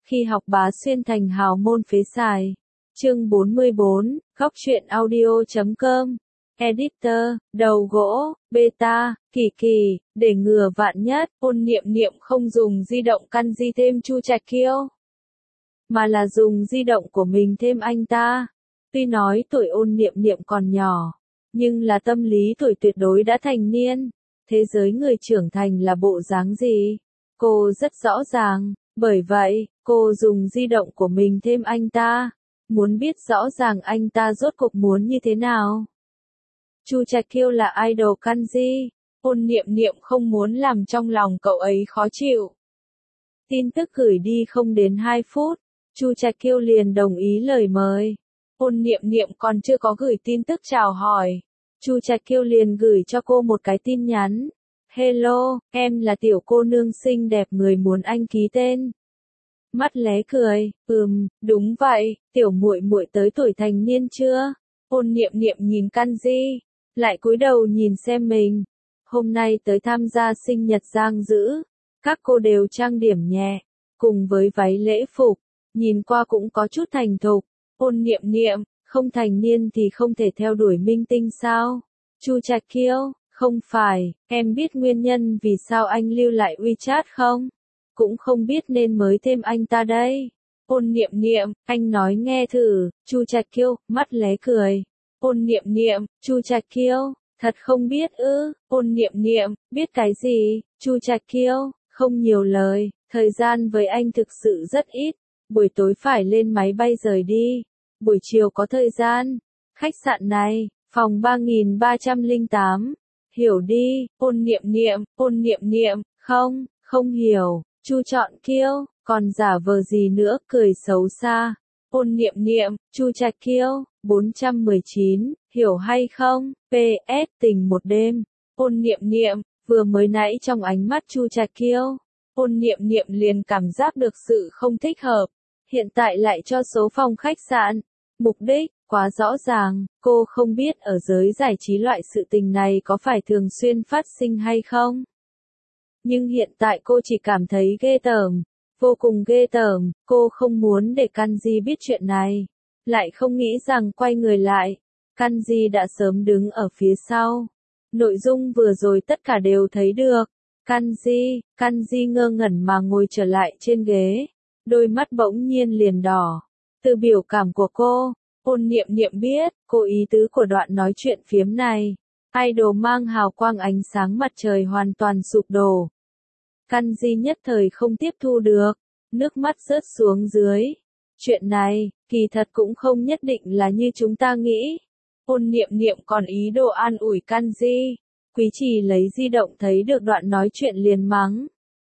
Khi học bá xuyên thành hào môn phế xài. Chương 44, góc truyện audio.com. Editor, đầu gỗ, beta, kỳ, để ngừa vạn nhất, Ôn Niệm Niệm không dùng di động Kanji thêm Chu Trạch Kiêu, mà là dùng di động của mình thêm anh ta. Tuy nói tuổi Ôn Niệm Niệm còn nhỏ, nhưng là tâm lý tuổi tuyệt đối đã thành niên. Thế giới người trưởng thành là bộ dáng gì? Cô rất rõ ràng, bởi vậy, cô dùng di động của mình thêm anh ta. Muốn biết rõ ràng anh ta rốt cuộc muốn như thế nào. Chu Trạch Kiêu là idol Kanji, Ôn Niệm Niệm không muốn làm trong lòng cậu ấy khó chịu. Tin tức gửi đi không đến 2 phút, Chu Trạch Kiêu liền đồng ý lời mời. Ôn Niệm Niệm còn chưa có gửi tin tức chào hỏi, Chu Trạch Kiêu liền gửi cho cô một cái tin nhắn. Hello, em là tiểu cô nương xinh đẹp người muốn anh ký tên. Mắt lé cười, đúng vậy, tiểu muội muội tới tuổi thành niên chưa? Ôn Niệm Niệm nhìn Kanji, lại cúi đầu nhìn xem mình. Hôm nay tới tham gia sinh nhật Giang Dữ, các cô đều trang điểm nhẹ, cùng với váy lễ phục, nhìn qua cũng có chút thành thục. Ôn Niệm Niệm, không thành niên thì không thể theo đuổi minh tinh sao? Chu Trạch Kiêu, không phải, em biết nguyên nhân vì sao anh lưu lại WeChat không? Cũng không biết nên mới thêm anh ta đây. Ôn Niệm Niệm, anh nói nghe thử. Chu Trạch Kiêu, mắt lé cười. Ôn Niệm Niệm, Chu Trạch Kiêu, thật không biết ư? Ôn Niệm Niệm, biết cái gì? Chu Trạch Kiêu, không nhiều lời, thời gian với anh thực sự rất ít. Buổi tối phải lên máy bay rời đi, buổi chiều có thời gian. Khách sạn này, phòng 3308. Hiểu đi. Ôn Niệm Niệm, không hiểu. Chu chọn Kiêu, còn giả vờ gì nữa, cười xấu xa. Ôn Niệm Niệm, Chu Trạch Kiêu, 419, hiểu hay không? PS, tình một đêm. Ôn Niệm Niệm, vừa mới nãy trong ánh mắt Chu Trạch Kiêu, Ôn Niệm Niệm liền cảm giác được sự không thích hợp. Hiện tại lại cho số phòng khách sạn. Mục đích, quá rõ ràng, cô không biết ở giới giải trí loại sự tình này có phải thường xuyên phát sinh hay không. Nhưng hiện tại cô chỉ cảm thấy ghê tởm, vô cùng ghê tởm, cô không muốn để Kanji biết chuyện này. Lại không nghĩ rằng quay người lại, Kanji đã sớm đứng ở phía sau. Nội dung vừa rồi tất cả đều thấy được. Kanji ngơ ngẩn mà ngồi trở lại trên ghế, đôi mắt bỗng nhiên liền đỏ. Từ biểu cảm của cô, Ôn Niệm Niệm biết, cô ý tứ của đoạn nói chuyện phiếm này. Idol mang hào quang ánh sáng mặt trời hoàn toàn sụp đổ. Kanji nhất thời không tiếp thu được, nước mắt rớt xuống dưới. Chuyện này, kỳ thật cũng không nhất định là như chúng ta nghĩ. Ôn Niệm Niệm còn ý đồ an ủi Kanji. Quý Trì lấy di động thấy được đoạn nói chuyện liền mắng.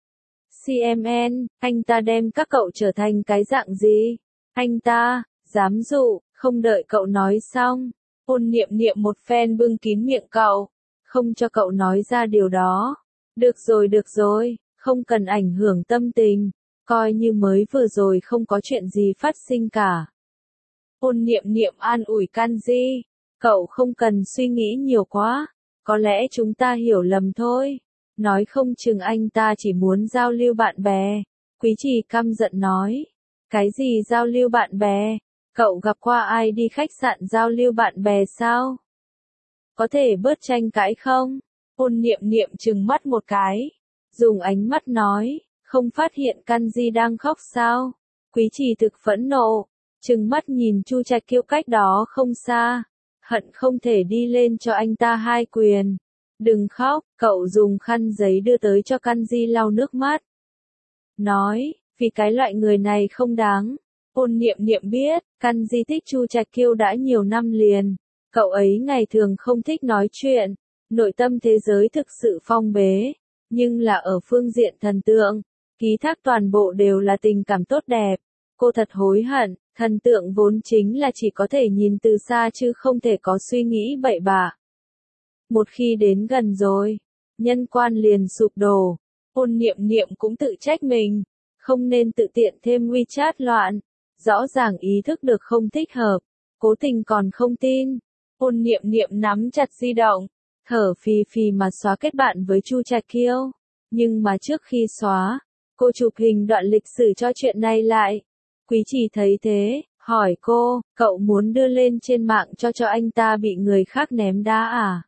CMN, anh ta đem các cậu trở thành cái dạng gì? Anh ta, dám dụ, không đợi cậu nói xong. Ôn Niệm Niệm một phen bưng kín miệng cậu, không cho cậu nói ra điều đó. Được rồi, không cần ảnh hưởng tâm tình, coi như mới vừa rồi không có chuyện gì phát sinh cả. Ôn Niệm Niệm an ủi Kanji, cậu không cần suy nghĩ nhiều quá, có lẽ chúng ta hiểu lầm thôi. Nói không chừng anh ta chỉ muốn giao lưu bạn bè. Quý Trì căm giận nói, cái gì giao lưu bạn bè? Cậu gặp qua ai đi khách sạn giao lưu bạn bè sao? Có thể bớt tranh cãi không? Ôn Niệm Niệm trừng mắt một cái, dùng ánh mắt nói, không phát hiện Kanji đang khóc sao? Quý Trì thực phẫn nộ, trừng mắt nhìn Chu Trạch Kiêu cách đó không xa, hận không thể đi lên cho anh ta 2 quyền. Đừng khóc, cậu dùng khăn giấy đưa tới cho Kanji lau nước mắt. Nói, vì cái loại người này không đáng. Ôn Niệm Niệm biết, Kanji thích Chu Trạch Kiêu đã nhiều năm liền. Cậu ấy ngày thường không thích nói chuyện, nội tâm thế giới thực sự phong bế, nhưng là ở phương diện thần tượng, ký thác toàn bộ đều là tình cảm tốt đẹp. Cô thật hối hận, thần tượng vốn chính là chỉ có thể nhìn từ xa chứ không thể có suy nghĩ bậy bạ. Một khi đến gần rồi, nhân quan liền sụp đổ. Ôn Niệm Niệm cũng tự trách mình, không nên tự tiện thêm WeChat loạn. Rõ ràng ý thức được không thích hợp, cố tình còn không tin. Ôn Niệm Niệm nắm chặt di động, thở phì phì mà xóa kết bạn với Chu Trạch Kiêu. Nhưng mà trước khi xóa, Cô chụp hình đoạn lịch sử cho chuyện này lại. Quý trì thấy thế, hỏi cô, cậu muốn đưa lên trên mạng cho anh ta bị người khác ném đá à?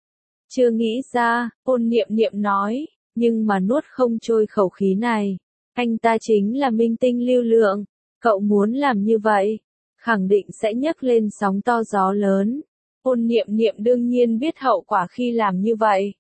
Chưa nghĩ ra, Ôn Niệm Niệm nói, nhưng mà nuốt không trôi khẩu khí này. Anh ta chính là minh tinh lưu lượng, cậu muốn làm như vậy, khẳng định sẽ nhấc lên sóng to gió lớn. Ôn Niệm Niệm đương nhiên biết hậu quả khi làm như vậy.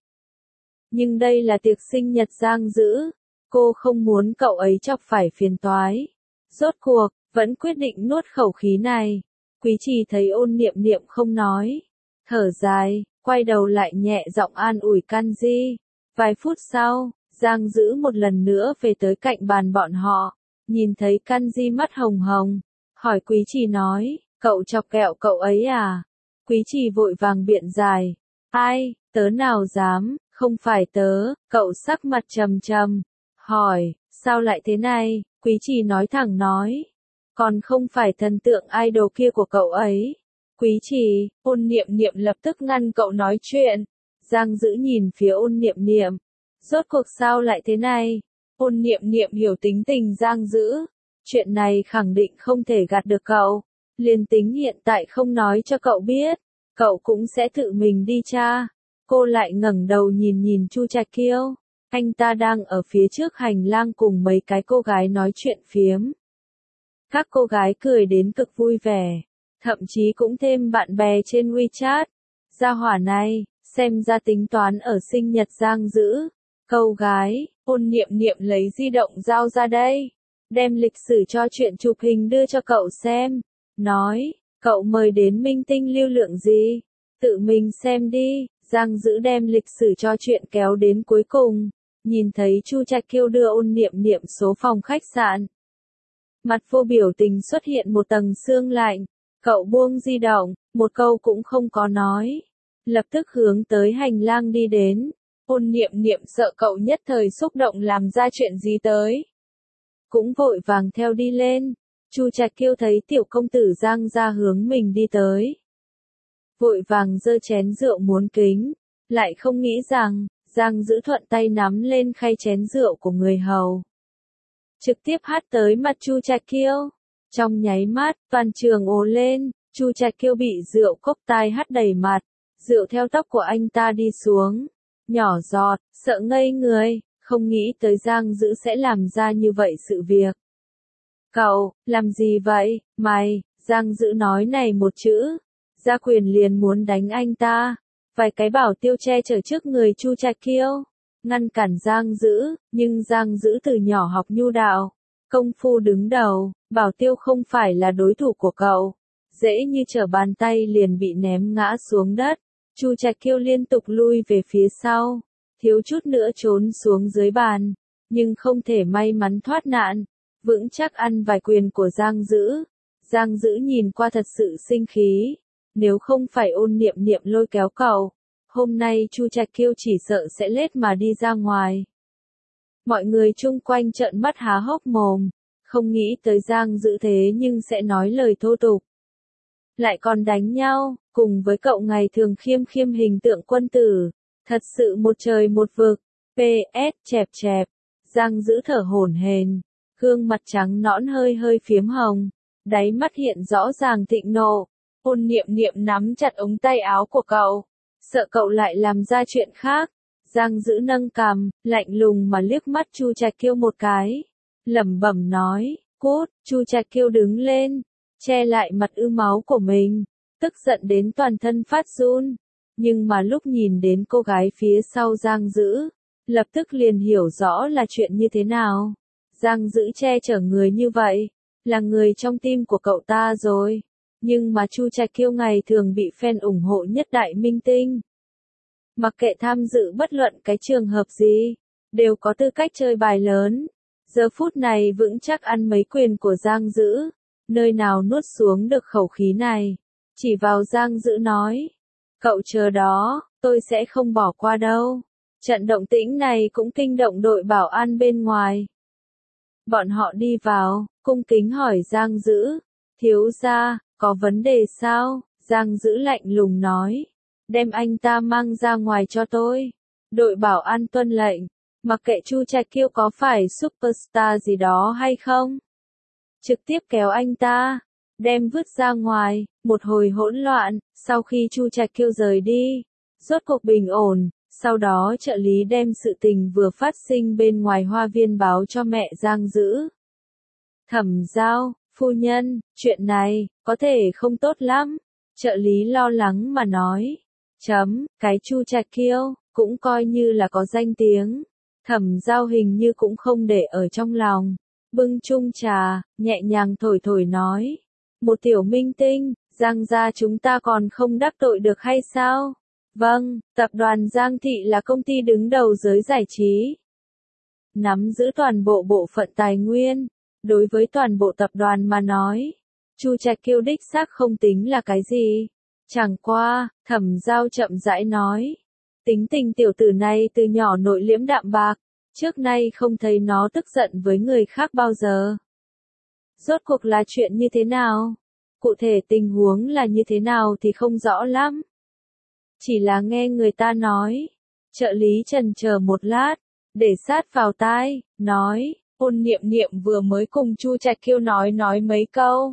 Nhưng đây là tiệc sinh nhật Giang Dữ, cô không muốn cậu ấy chọc phải phiền toái. Rốt cuộc, vẫn quyết định nuốt khẩu khí này. Quý trì thấy Ôn Niệm Niệm không nói, thở dài, quay đầu lại nhẹ giọng an ủi Kanji. Vài phút sau, Giang Dữ một lần nữa về tới cạnh bàn bọn họ, nhìn thấy Kanji mắt hồng hồng, hỏi Quý trì nói, cậu chọc kẹo cậu ấy à? Quý trì vội vàng biện giải, ai, tớ nào dám, không phải tớ. Cậu sắc mặt trầm trầm, hỏi, sao lại thế này? Quý trì nói thẳng nói, còn không phải thần tượng idol kia của cậu ấy. Quý trì, Ôn Niệm Niệm lập tức ngăn cậu nói chuyện. Giang Dữ nhìn phía Ôn Niệm Niệm, rốt cuộc sao lại thế này? Ôn Niệm Niệm hiểu tính tình Giang Dữ, chuyện này khẳng định không thể gạt được cậu. Liền tính hiện tại không nói cho cậu biết, cậu cũng sẽ tự mình đi tra. Cô lại ngẩng đầu nhìn nhìn Chu Trạch Kiêu, anh ta đang ở phía trước hành lang cùng mấy cái cô gái nói chuyện phiếm. Các cô gái cười đến cực vui vẻ, thậm chí cũng thêm bạn bè trên WeChat. Gia hỏa này, xem ra tính toán ở sinh nhật Giang Dữ. Câu gái, Ôn Niệm Niệm lấy di động giao ra đây, đem lịch sử cho chuyện chụp hình đưa cho cậu xem, nói, cậu mời đến minh tinh lưu lượng gì? Tự mình xem đi. Giang Dữ đem lịch sử cho chuyện kéo đến cuối cùng, nhìn thấy Chu Trạch Kiêu đưa Ôn Niệm Niệm số phòng khách sạn. Mặt vô biểu tình xuất hiện một tầng sương lạnh, cậu buông di động, một câu cũng không có nói, lập tức hướng tới hành lang đi đến. Ôn Niệm Niệm sợ cậu nhất thời xúc động làm ra chuyện gì tới, cũng vội vàng theo đi lên. Chu Trạch Kiêu thấy tiểu công tử Giang ra hướng mình đi tới, vội vàng giơ chén rượu muốn kính, lại không nghĩ rằng, Giang Dữ thuận tay nắm lên khay chén rượu của người hầu, trực tiếp hắt tới mặt Chu Trạch Kiêu. Trong nháy mắt, toàn trường ồ lên, Chu Trạch Kiêu bị rượu cốc tai hắt đầy mặt, rượu theo tóc của anh ta đi xuống, nhỏ giọt, sợ ngây người, không nghĩ tới Giang Dữ sẽ làm ra như vậy sự việc. Cậu, làm gì vậy, mày? Giang Dữ nói này một chữ, Gia Quyền liền muốn đánh anh ta. Vài cái bảo tiêu che chở trước người Chu Trạch Kiêu, ngăn cản Giang Dữ, nhưng Giang Dữ từ nhỏ học nhu đạo, công phu đứng đầu, bảo tiêu không phải là đối thủ của cậu, dễ như trở bàn tay liền bị ném ngã xuống đất. Chu Trạch Kiêu liên tục lui về phía sau, thiếu chút nữa trốn xuống dưới bàn, nhưng không thể may mắn thoát nạn, vững chắc ăn vài quyền của Giang Dữ. Giang Dữ nhìn qua thật sự sinh khí, nếu không phải Ôn Niệm Niệm lôi kéo cậu, hôm nay Chu Trạch Kiêu chỉ sợ sẽ lết mà đi ra ngoài. Mọi người chung quanh trợn mắt há hốc mồm, không nghĩ tới Giang Dữ thế nhưng sẽ nói lời thô tục, lại còn đánh nhau, cùng với cậu ngày thường khiêm khiêm hình tượng quân tử, thật sự một trời một vực. PS chẹp chẹp, Giang Dữ thở hổn hển, gương mặt trắng nõn hơi hơi phiếm hồng, đáy mắt hiện rõ ràng thịnh nộ. Ôn Niệm Niệm nắm chặt ống tay áo của cậu, sợ cậu lại làm ra chuyện khác. Giang Dữ nâng cằm, lạnh lùng mà liếc mắt Chu Trạch Kiêu một cái, lẩm bẩm nói, cút. Chu Trạch Kiêu đứng lên, che lại mặt ư máu của mình, tức giận đến toàn thân phát run, nhưng mà lúc nhìn đến cô gái phía sau Giang Dữ, lập tức liền hiểu rõ là chuyện như thế nào. Giang Dữ che chở người như vậy, là người trong tim của cậu ta rồi. Nhưng mà Chu Trạch Kiêu ngày thường bị fan ủng hộ nhất đại minh tinh, mặc kệ tham dự bất luận cái trường hợp gì, đều có tư cách chơi bài lớn. Giờ phút này vững chắc ăn mấy quyền của Giang Dữ, nơi nào nuốt xuống được khẩu khí này, chỉ vào Giang Dữ nói, cậu chờ đó, tôi sẽ không bỏ qua đâu. Trận động tĩnh này cũng kinh động đội bảo an bên ngoài. Bọn họ đi vào, cung kính hỏi Giang Dữ, thiếu gia, có vấn đề sao? Giang Dữ lạnh lùng nói, đem anh ta mang ra ngoài cho tôi. Đội bảo an tuân lệnh, Mặc kệ Chu Trạch Kiêu có phải superstar gì đó hay không. Trực tiếp kéo anh ta, đem vứt ra ngoài, một hồi hỗn loạn, sau khi Chu Trạch Kiêu rời đi, rốt cuộc bình ổn, sau đó trợ lý đem sự tình vừa phát sinh bên ngoài hoa viên báo cho mẹ Giang Dữ. Thẩm Giao, phu nhân, chuyện này, có thể không tốt lắm, trợ lý lo lắng mà nói. Cái Chu Trạch Kiêu, cũng coi như là có danh tiếng. Thẩm Giao hình như cũng không để ở trong lòng. Bưng chung trà, nhẹ nhàng thổi thổi nói. Một tiểu minh tinh, Giang gia chúng ta còn không đắc tội được hay sao? Vâng, tập đoàn Giang Thị là công ty đứng đầu giới giải trí. Nắm giữ toàn bộ bộ phận tài nguyên. Đối với toàn bộ tập đoàn mà nói, Chu Trạch Kiêu đích xác không tính là cái gì. Chẳng qua, Thẩm Giao chậm rãi nói. Tính tình tiểu tử này từ nhỏ nội liễm đạm bạc, trước nay không thấy nó tức giận với người khác bao giờ. Rốt cuộc là chuyện như thế nào? Cụ thể tình huống là như thế nào thì không rõ lắm. Chỉ là nghe người ta nói. Trợ lý chần chờ một lát, để sát vào tai, nói, Ôn Niệm Niệm vừa mới cùng Chu Trạch Kiêu nói mấy câu.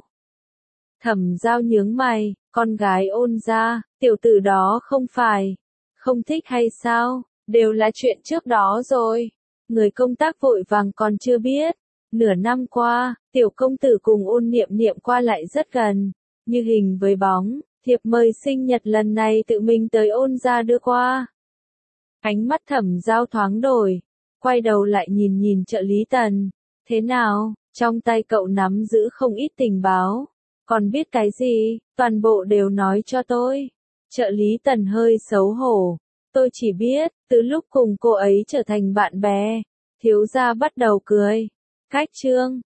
Thẩm Giao nhướng mày, con gái Ôn gia, tiểu tử đó không phải không thích hay sao, đều là chuyện trước đó rồi. Người công tác vội vàng còn chưa biết. Nửa năm qua, tiểu công tử cùng Ôn Niệm Niệm qua lại rất gần, như hình với bóng, thiệp mời sinh nhật lần này tự mình tới Ôn gia đưa qua. Ánh mắt Thẩm Giao thoáng đổi, quay đầu lại nhìn trợ lý Tần. Thế nào, trong tay cậu nắm giữ không ít tình báo, còn biết cái gì, toàn bộ đều nói cho tôi. Trợ lý Tần hơi xấu hổ. Tôi chỉ biết, từ lúc cùng cô ấy trở thành bạn bè, thiếu gia bắt đầu cười. Cách chương